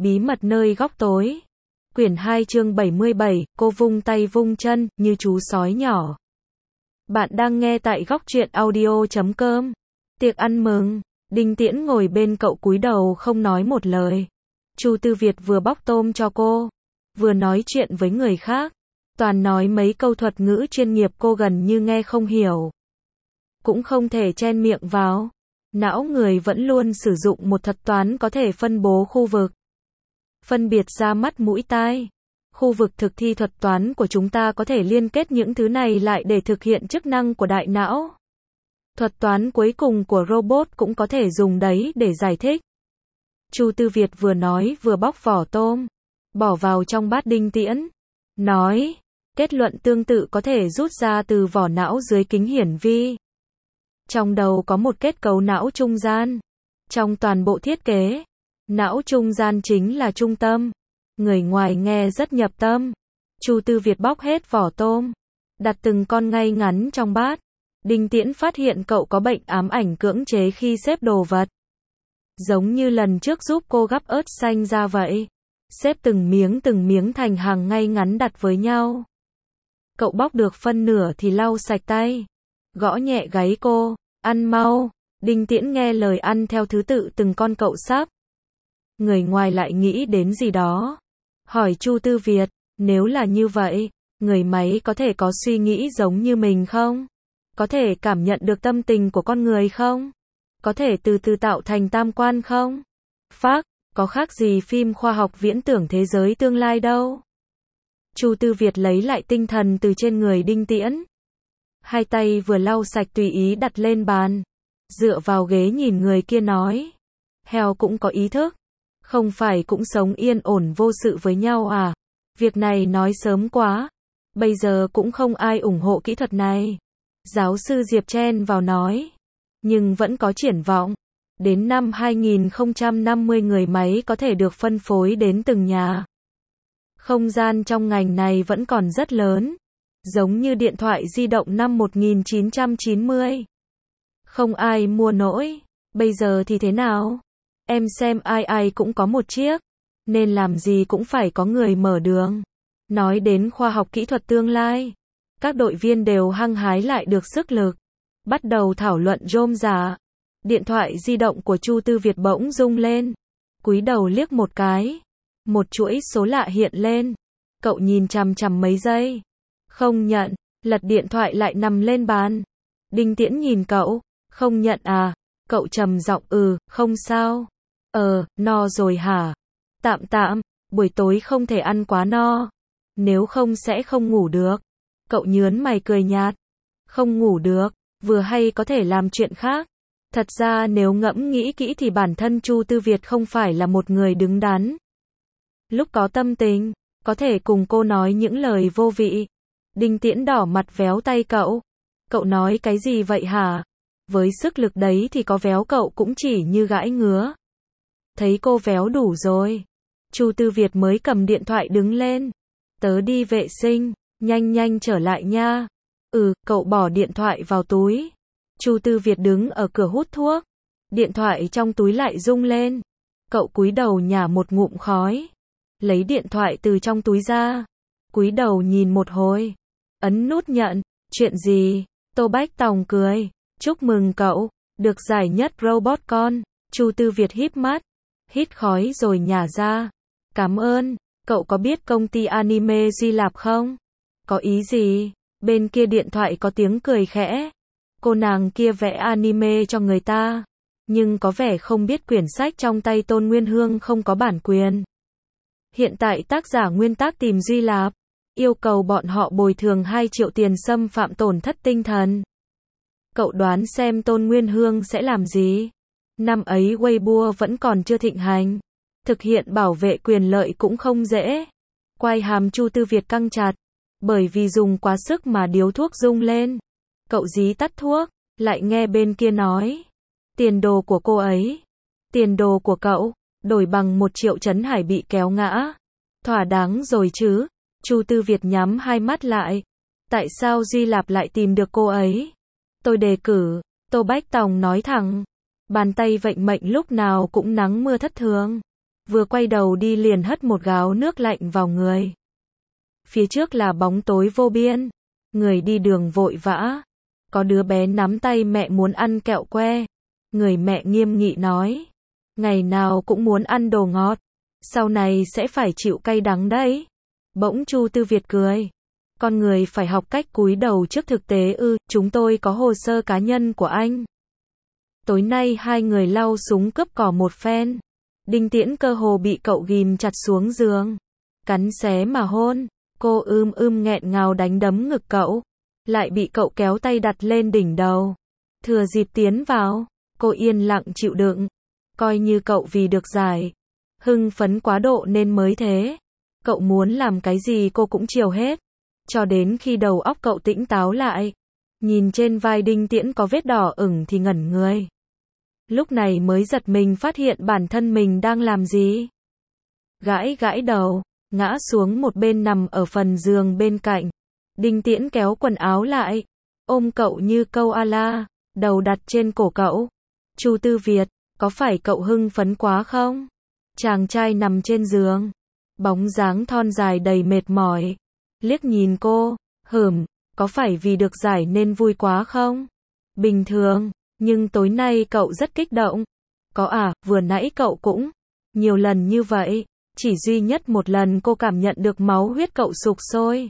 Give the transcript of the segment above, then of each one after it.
Bí mật nơi góc tối. Quyển 2 chương 77, cô vung tay vung chân, như chú sói nhỏ. Bạn đang nghe tại góc truyện audio.com. Tiệc ăn mừng. Đinh Tiễn ngồi bên cậu cúi đầu không nói một lời. Chu Tư Việt vừa bóc tôm cho cô, vừa nói chuyện với người khác. Toàn nói mấy câu thuật ngữ chuyên nghiệp cô gần như nghe không hiểu. Cũng không thể chen miệng vào. Não người vẫn luôn sử dụng một thuật toán có thể phân bố khu vực. Phân biệt ra mắt mũi tai. Khu vực thực thi thuật toán của chúng ta có thể liên kết những thứ này lại để thực hiện chức năng của đại não. Thuật toán cuối cùng của robot cũng có thể dùng đấy để giải thích. Chu Tư Việt vừa nói vừa bóc vỏ tôm, bỏ vào trong bát Đinh Tiễn. Nói, kết luận tương tự có thể rút ra từ vỏ não dưới kính hiển vi. Trong đầu có một kết cấu não trung gian. Trong toàn bộ thiết kế, não trung gian chính là trung tâm. Người ngoài nghe rất nhập tâm. Chu Tư Việt bóc hết vỏ tôm, đặt từng con ngay ngắn trong bát. Đinh Tiễn phát hiện cậu có bệnh ám ảnh cưỡng chế khi xếp đồ vật. Giống như lần trước giúp cô gắp ớt xanh ra vậy. Xếp từng miếng thành hàng ngay ngắn đặt với nhau. Cậu bóc được phân nửa thì lau sạch tay. Gõ nhẹ gáy cô, ăn mau. Đinh Tiễn nghe lời ăn theo thứ tự từng con cậu sắp. Người ngoài lại nghĩ đến gì đó. Hỏi Chu Tư Việt, nếu là như vậy, người máy có thể có suy nghĩ giống như mình không? Có thể cảm nhận được tâm tình của con người không? Có thể từ từ tạo thành tam quan không? Phác, có khác gì phim khoa học viễn tưởng thế giới tương lai đâu. Chu Tư Việt lấy lại tinh thần từ trên người Đinh Tiễn. Hai tay vừa lau sạch tùy ý đặt lên bàn. Dựa vào ghế nhìn người kia nói. Heo cũng có ý thức. Không phải cũng sống yên ổn vô sự với nhau à? Việc này nói sớm quá. Bây giờ cũng không ai ủng hộ kỹ thuật này. Giáo sư Diệp chen vào nói. Nhưng vẫn có triển vọng. Đến năm 2050 người máy có thể được phân phối đến từng nhà. Không gian trong ngành này vẫn còn rất lớn. Giống như điện thoại di động năm 1990. Không ai mua nổi. Bây giờ thì thế nào? Em xem ai cũng có một chiếc. Nên làm gì cũng phải có người mở đường. Nói đến khoa học kỹ thuật tương lai. Các đội viên đều hăng hái lại được sức lực. Bắt đầu thảo luận rôm rả. Điện thoại di động của Chu Tư Việt bỗng rung lên. Cúi đầu liếc một cái. Một chuỗi số lạ hiện lên. Cậu nhìn chằm chằm mấy giây. Không nhận. Lật điện thoại lại nằm lên bàn. Đinh Tiễn nhìn cậu. Không nhận à? Cậu trầm giọng không sao. No rồi hả? Tạm, buổi tối không thể ăn quá no. Nếu không sẽ không ngủ được. Cậu nhớn mày cười nhạt. Không ngủ được, vừa hay có thể làm chuyện khác. Thật ra nếu ngẫm nghĩ kỹ thì bản thân Chu Tư Việt không phải là một người đứng đắn. Lúc có tâm tình, có thể cùng cô nói những lời vô vị. Đinh Tiễn đỏ mặt véo tay cậu. Cậu nói cái gì vậy hả? Với sức lực đấy thì có véo cậu cũng chỉ như gãi ngứa. Thấy cô véo đủ rồi. Chu Tư Việt mới cầm điện thoại đứng lên. Tớ đi vệ sinh, nhanh trở lại nha. Cậu bỏ điện thoại vào túi. Chu Tư Việt đứng ở cửa hút thuốc. Điện thoại trong túi lại rung lên. Cậu cúi đầu nhả một ngụm khói. Lấy điện thoại từ trong túi ra. Cúi đầu nhìn một hồi. Ấn nút nhận. Chuyện gì? Tô Bách Tòng cười. Chúc mừng cậu, được giải nhất robot con. Chu Tư Việt híp mắt. Hít khói rồi nhả ra. Cảm ơn. Cậu có biết công ty anime Duy Lạp không? Có ý gì? Bên kia điện thoại có tiếng cười khẽ. Cô nàng kia vẽ anime cho người ta. Nhưng có vẻ không biết quyển sách trong tay Tôn Nguyên Hương không có bản quyền. Hiện tại tác giả nguyên tác tìm Duy Lạp. Yêu cầu bọn họ bồi thường 2 triệu tiền xâm phạm tổn thất tinh thần. Cậu đoán xem Tôn Nguyên Hương sẽ làm gì? Năm ấy Weibo vẫn còn chưa thịnh hành. Thực hiện bảo vệ quyền lợi cũng không dễ. Quai hàm Chu Tư Việt căng chặt. Bởi vì dùng quá sức mà điếu thuốc rung lên. Cậu dí tắt thuốc, lại nghe bên kia nói. Tiền đồ của cô ấy. Tiền đồ của cậu, đổi bằng 1 triệu Trấn Hải bị kéo ngã. Thỏa đáng rồi chứ. Chu Tư Việt nhắm hai mắt lại. Tại sao Duy Lạp lại tìm được cô ấy? Tôi đề cử. Tô Bách Tòng nói thẳng. Bàn tay vận mệnh lúc nào cũng nắng mưa thất thường. vừa quay đầu đi liền hất một gáo nước lạnh vào người. Phía trước là bóng tối vô biên, người đi đường vội vã. Có đứa bé nắm tay mẹ muốn ăn kẹo que. Người mẹ nghiêm nghị nói, ngày nào cũng muốn ăn đồ ngọt, sau này sẽ phải chịu cay đắng đấy. Bỗng Chu Tư Việt cười, con người phải học cách cúi đầu trước thực tế ư, chúng tôi có hồ sơ cá nhân của anh. Tối nay hai người lau súng cướp cỏ một phen. Đinh Tiễn cơ hồ bị cậu ghim chặt xuống giường, cắn xé mà hôn. Cô nghẹn ngào đánh đấm ngực cậu, lại bị cậu kéo tay đặt lên đỉnh đầu. Thừa dịp tiến vào, cô yên lặng chịu đựng, coi như cậu vì được giải. Hưng phấn quá độ nên mới thế. Cậu muốn làm cái gì cô cũng chiều hết, cho đến khi đầu óc cậu tỉnh táo lại. Nhìn trên vai Đinh Tiễn có vết đỏ ửng thì ngẩn người. Lúc này mới giật mình phát hiện bản thân mình đang làm gì. Gãi gãi đầu, ngã xuống một bên nằm ở phần giường bên cạnh. Đinh Tiễn kéo quần áo lại, ôm cậu như câu a la, đầu đặt trên cổ cậu. Chu Tư Việt, có phải cậu hưng phấn quá không? Chàng trai nằm trên giường, bóng dáng thon dài đầy mệt mỏi, liếc nhìn cô, có phải vì được giải nên vui quá không? Bình thường, nhưng tối nay cậu rất kích động. Có à, vừa nãy cậu cũng nhiều lần như vậy, chỉ duy nhất một lần cô cảm nhận được máu huyết cậu sục sôi.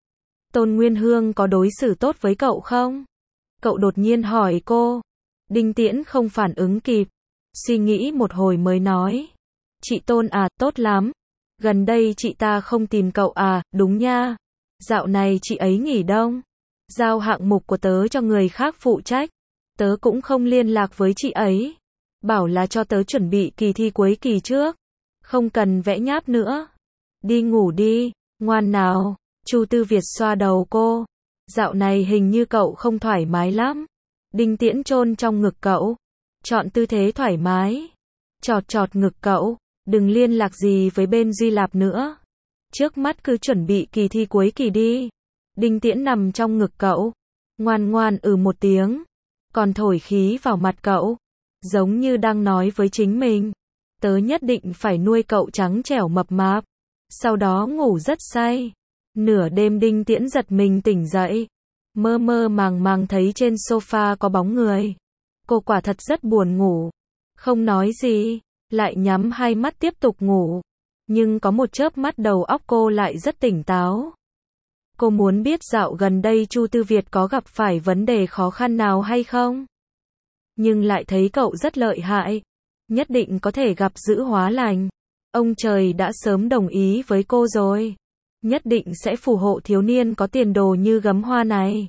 Tôn Nguyên Hương có đối xử tốt với cậu không? Cậu đột nhiên hỏi cô. Đinh Tiễn không phản ứng kịp, suy nghĩ một hồi mới nói. Chị Tôn à, tốt lắm. Gần đây chị ta không tìm cậu à, đúng nha. Dạo này chị ấy nghỉ đông, giao hạng mục của tớ cho người khác phụ trách. Tớ cũng không liên lạc với chị ấy. Bảo là cho tớ chuẩn bị kỳ thi cuối kỳ trước. Không cần vẽ nháp nữa. Đi ngủ đi, ngoan nào. Chu Tư Việt xoa đầu cô. Dạo này hình như cậu không thoải mái lắm. Đinh Tiễn chôn trong ngực cậu, chọn tư thế thoải mái, chọt ngực cậu. Đừng liên lạc gì với bên Duy Lạp nữa. Trước mắt cứ chuẩn bị kỳ thi cuối kỳ đi. Đinh Tiễn nằm trong ngực cậu, ngoan ngoan một tiếng, còn thổi khí vào mặt cậu, giống như đang nói với chính mình. Tớ nhất định phải nuôi cậu trắng trẻo mập mạp, sau đó ngủ rất say. Nửa đêm Đinh Tiễn giật mình tỉnh dậy, mơ mơ màng thấy trên sofa có bóng người. Cô quả thật rất buồn ngủ, không nói gì, lại nhắm hai mắt tiếp tục ngủ. Nhưng có một chớp mắt đầu óc cô lại rất tỉnh táo. Cô muốn biết dạo gần đây Chu Tư Việt có gặp phải vấn đề khó khăn nào hay không? Nhưng lại thấy cậu rất lợi hại, nhất định có thể gặp dữ hóa lành. Ông trời đã sớm đồng ý với cô rồi, nhất định sẽ phù hộ thiếu niên có tiền đồ như gấm hoa này.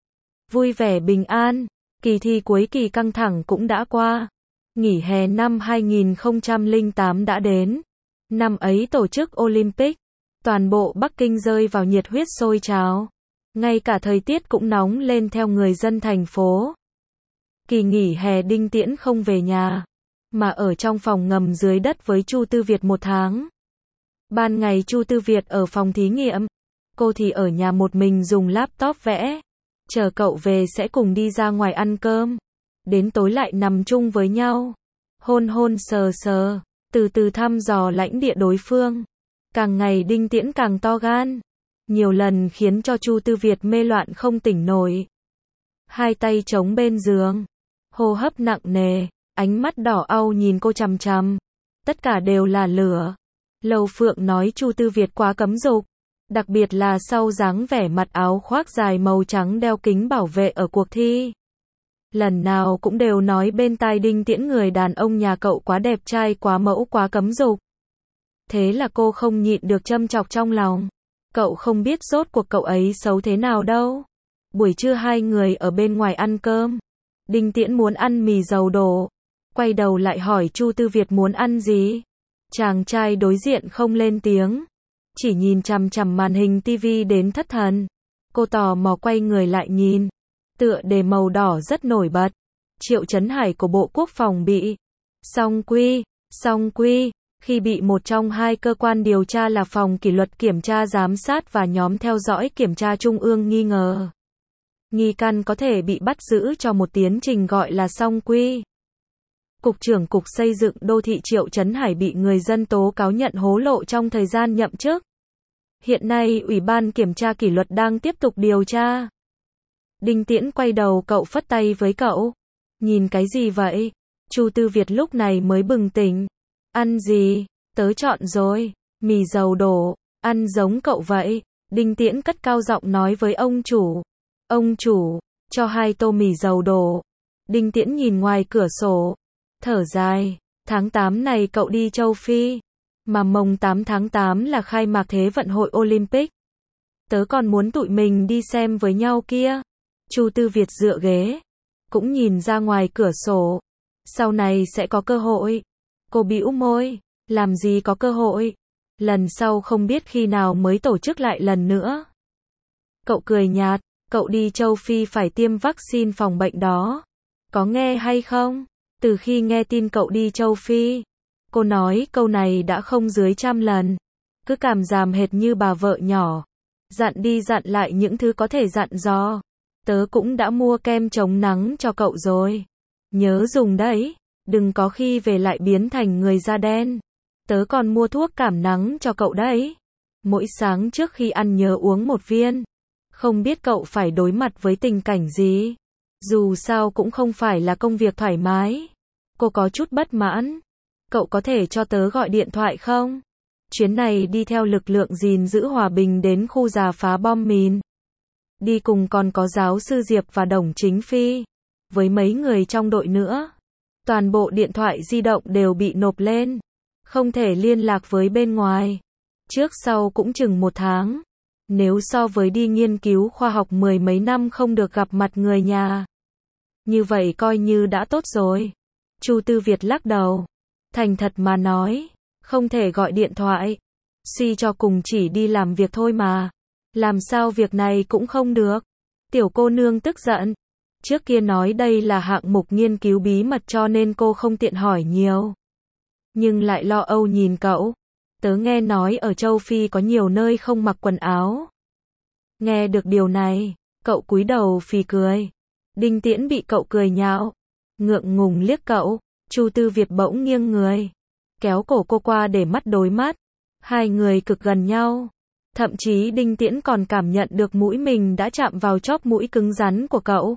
Vui vẻ bình an, kỳ thi cuối kỳ căng thẳng cũng đã qua. Nghỉ hè năm 2008 đã đến. Năm ấy tổ chức Olympic, toàn bộ Bắc Kinh rơi vào nhiệt huyết sôi trào. Ngay cả thời tiết cũng nóng lên theo người dân thành phố. Kỳ nghỉ hè Đinh Tiễn không về nhà, mà ở trong phòng ngầm dưới đất với Chu Tư Việt một tháng. Ban ngày Chu Tư Việt ở phòng thí nghiệm, cô thì ở nhà một mình dùng laptop vẽ. Chờ cậu về sẽ cùng đi ra ngoài ăn cơm. Đến tối lại nằm chung với nhau. Hôn sờ, từ từ thăm dò lãnh địa đối phương. Càng ngày Đinh Tiễn càng to gan. Nhiều lần khiến cho Chu Tư Việt mê loạn không tỉnh nổi. Hai tay chống bên giường, hô hấp nặng nề, ánh mắt đỏ au nhìn cô chằm chằm. Tất cả đều là lửa. Lầu Phượng nói Chu Tư Việt quá cấm dục, đặc biệt là sau dáng vẻ mặt áo khoác dài màu trắng đeo kính bảo vệ ở cuộc thi. Lần nào cũng đều nói bên tai Đinh Tiễn người đàn ông nhà cậu quá đẹp trai, quá mẫu, quá cấm dục. Thế là cô không nhịn được châm chọc trong lòng. Cậu không biết rốt cuộc cậu ấy xấu thế nào đâu. Buổi trưa hai người ở bên ngoài ăn cơm. Đinh Tiễn muốn ăn mì dầu đổ. Quay đầu lại hỏi Chu Tư Việt muốn ăn gì. Chàng trai đối diện không lên tiếng, chỉ nhìn chằm chằm màn hình tivi đến thất thần. Cô tò mò quay người lại nhìn. Tựa đề màu đỏ rất nổi bật. Triệu Chấn Hải của Bộ Quốc phòng bị song quy, khi bị một trong hai cơ quan điều tra là Phòng Kỷ luật Kiểm tra Giám sát và Nhóm Theo dõi Kiểm tra Trung ương nghi ngờ. Nghi can có thể bị bắt giữ cho một tiến trình gọi là song quy. Cục trưởng Cục Xây dựng Đô thị Triệu Chấn Hải bị người dân tố cáo nhận hối lộ trong thời gian nhậm chức. Hiện nay Ủy ban Kiểm tra Kỷ luật đang tiếp tục điều tra. Đinh Tiễn quay đầu cậu phất tay với cậu. Nhìn cái gì vậy? Chu Tư Việt lúc này mới bừng tỉnh. Ăn gì? Tớ chọn rồi. Mì dầu đổ. Ăn giống cậu vậy. Đinh Tiễn cất cao giọng nói với ông chủ. Ông chủ, cho 2 tô mì dầu đổ. Đinh Tiễn nhìn ngoài cửa sổ. Thở dài. Tháng 8 này cậu đi châu Phi. Mà mồng 8 tháng 8 là khai mạc Thế vận hội Olympic. Tớ còn muốn tụi mình đi xem với nhau kia. Chu Tư Việt dựa ghế. Cũng nhìn ra ngoài cửa sổ. Sau này sẽ có cơ hội. Cô bĩu môi. Làm gì có cơ hội. Lần sau không biết khi nào mới tổ chức lại lần nữa. Cậu cười nhạt. Cậu đi châu Phi phải tiêm vaccine phòng bệnh đó. Có nghe hay không? Từ khi nghe tin cậu đi châu Phi, cô nói câu này đã không dưới 100 lần. Cứ cảm giảm hệt như bà vợ nhỏ. Dặn đi dặn lại những thứ có thể dặn dò. Tớ cũng đã mua kem chống nắng cho cậu rồi. Nhớ dùng đấy. Đừng có khi về lại biến thành người da đen. Tớ còn mua thuốc cảm nắng cho cậu đấy. Mỗi sáng trước khi ăn nhớ uống 1 viên. Không biết cậu phải đối mặt với tình cảnh gì. Dù sao cũng không phải là công việc thoải mái. Cô có chút bất mãn. Cậu có thể cho tớ gọi điện thoại không? Chuyến này đi theo lực lượng gìn giữ hòa bình đến khu rà phá bom mìn. Đi cùng còn có giáo sư Diệp và Đồng Chính Phi. Với mấy người trong đội nữa. Toàn bộ điện thoại di động đều bị nộp lên. Không thể liên lạc với bên ngoài. Trước sau cũng chừng 1 tháng. Nếu so với đi nghiên cứu khoa học 10 mấy năm không được gặp mặt người nhà. Như vậy coi như đã tốt rồi. Chu Tư Việt lắc đầu. Thành thật mà nói. Không thể gọi điện thoại. Suy cho cùng chỉ đi làm việc thôi mà. Làm sao việc này cũng không được. Tiểu cô nương tức giận. Trước kia nói đây là hạng mục nghiên cứu bí mật cho nên cô không tiện hỏi nhiều. Nhưng lại lo âu nhìn cậu. Tớ nghe nói ở châu Phi có nhiều nơi không mặc quần áo. Nghe được điều này, cậu cúi đầu phì cười. Đinh Tiễn bị cậu cười nhạo. Ngượng ngùng liếc cậu. Chu Tư Việt bỗng nghiêng người. Kéo cổ cô qua để mắt đối mắt. Hai người cực gần nhau. Thậm chí Đinh Tiễn còn cảm nhận được mũi mình đã chạm vào chóp mũi cứng rắn của cậu.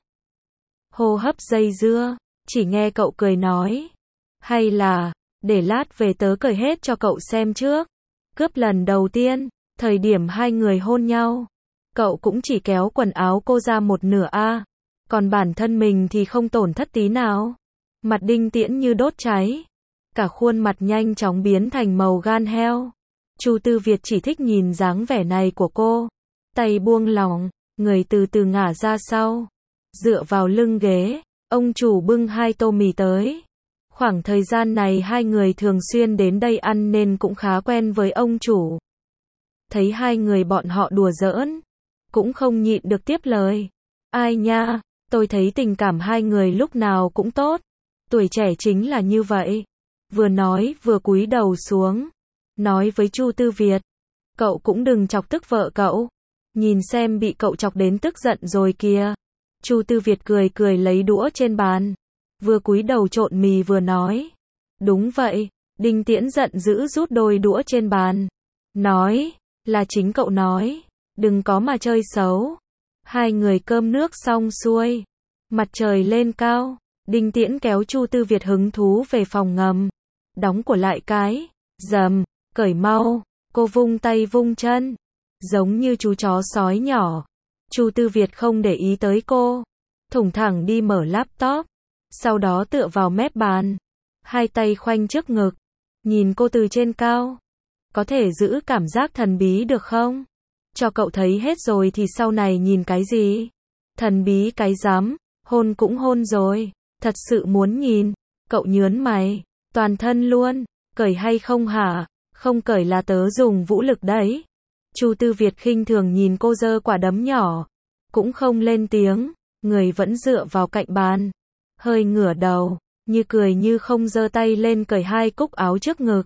Hô hấp dây dưa. Chỉ nghe cậu cười nói. Hay là, để lát về tớ cởi hết cho cậu xem trước. Cướp lần đầu tiên, thời điểm hai người hôn nhau. Cậu cũng chỉ kéo quần áo cô ra 1/2 a. Còn bản thân mình thì không tổn thất tí nào. Mặt Đinh Tiễn như đốt cháy. Cả khuôn mặt nhanh chóng biến thành màu gan heo. Chu Tư Việt chỉ thích nhìn dáng vẻ này của cô. Tay buông lỏng, người từ từ ngả ra sau. Dựa vào lưng ghế, ông chủ bưng 2 tô mì tới. Khoảng thời gian này hai người thường xuyên đến đây ăn nên cũng khá quen với ông chủ. Thấy hai người bọn họ đùa giỡn, cũng không nhịn được tiếp lời. Ai nha, tôi thấy tình cảm hai người lúc nào cũng tốt. Tuổi trẻ chính là như vậy. Vừa nói vừa cúi đầu xuống. Nói với Chu Tư Việt. Cậu cũng đừng chọc tức vợ cậu. Nhìn xem bị cậu chọc đến tức giận rồi kìa. Chu Tư Việt cười cười lấy đũa trên bàn. Vừa cúi đầu trộn mì vừa nói. Đúng vậy. Đinh Tiễn giận dữ rút đôi đũa trên bàn. Nói. Là chính cậu nói. Đừng có mà chơi xấu. Hai người cơm nước xong xuôi. Mặt trời lên cao. Đinh Tiễn kéo Chu Tư Việt hứng thú về phòng ngầm. Đóng của lại cái. Dầm. Cởi mau. Cô vung tay vung chân. Giống như chú chó sói nhỏ. Chu Tư Việt không để ý tới cô. Thủng thẳng đi mở laptop. Sau đó tựa vào mép bàn. Hai tay khoanh trước ngực. Nhìn cô từ trên cao. Có thể giữ cảm giác thần bí được không? Cho cậu thấy hết rồi thì sau này nhìn cái gì? Thần bí cái rắm. Hôn cũng hôn rồi. Thật sự muốn nhìn. Cậu nhớn mày. Toàn thân luôn. Cởi hay không hả? Không cởi là tớ dùng vũ lực đấy. Chu Tư Việt khinh thường nhìn cô giơ quả đấm nhỏ. Cũng không lên tiếng. Người vẫn dựa vào cạnh bàn. Hơi ngửa đầu. Như cười như không giơ tay lên cởi 2 cúc áo trước ngực.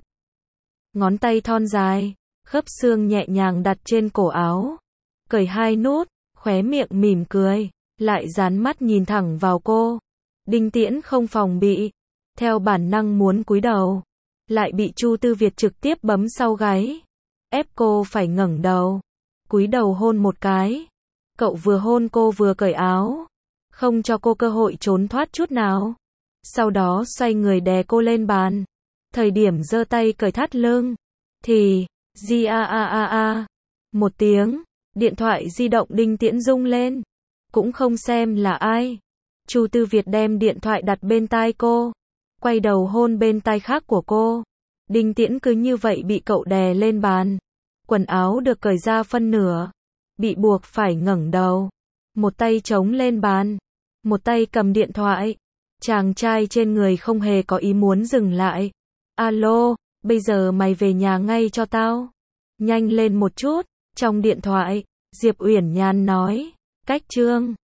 Ngón tay thon dài. Khớp xương nhẹ nhàng đặt trên cổ áo. Cởi 2 nút. Khóe miệng mỉm cười. Lại dán mắt nhìn thẳng vào cô. Đinh Tiễn không phòng bị. theo bản năng muốn cúi đầu, lại bị Chu Tư Việt trực tiếp bấm sau gáy, ép cô phải ngẩng đầu, cúi đầu hôn một cái. Cậu vừa hôn cô vừa cởi áo, không cho cô cơ hội trốn thoát chút nào. Sau đó xoay người đè cô lên bàn. Thời điểm giơ tay cởi thắt lưng, thì, một tiếng, điện thoại di động Đinh Tiễn rung lên. Cũng không xem là ai. Chu Tư Việt đem điện thoại đặt bên tai cô, quay đầu hôn bên tai khác của cô. Đinh Tiễn cứ như vậy bị cậu đè lên bàn. Quần áo được cởi ra phân nửa, bị buộc phải ngẩng đầu. Một tay chống lên bàn, một tay cầm điện thoại. Chàng trai trên người không hề có ý muốn dừng lại. Alo, bây giờ mày về nhà ngay cho tao. Nhanh lên một chút. Trong điện thoại, Diệp Uyển Nhan nói. Cách chương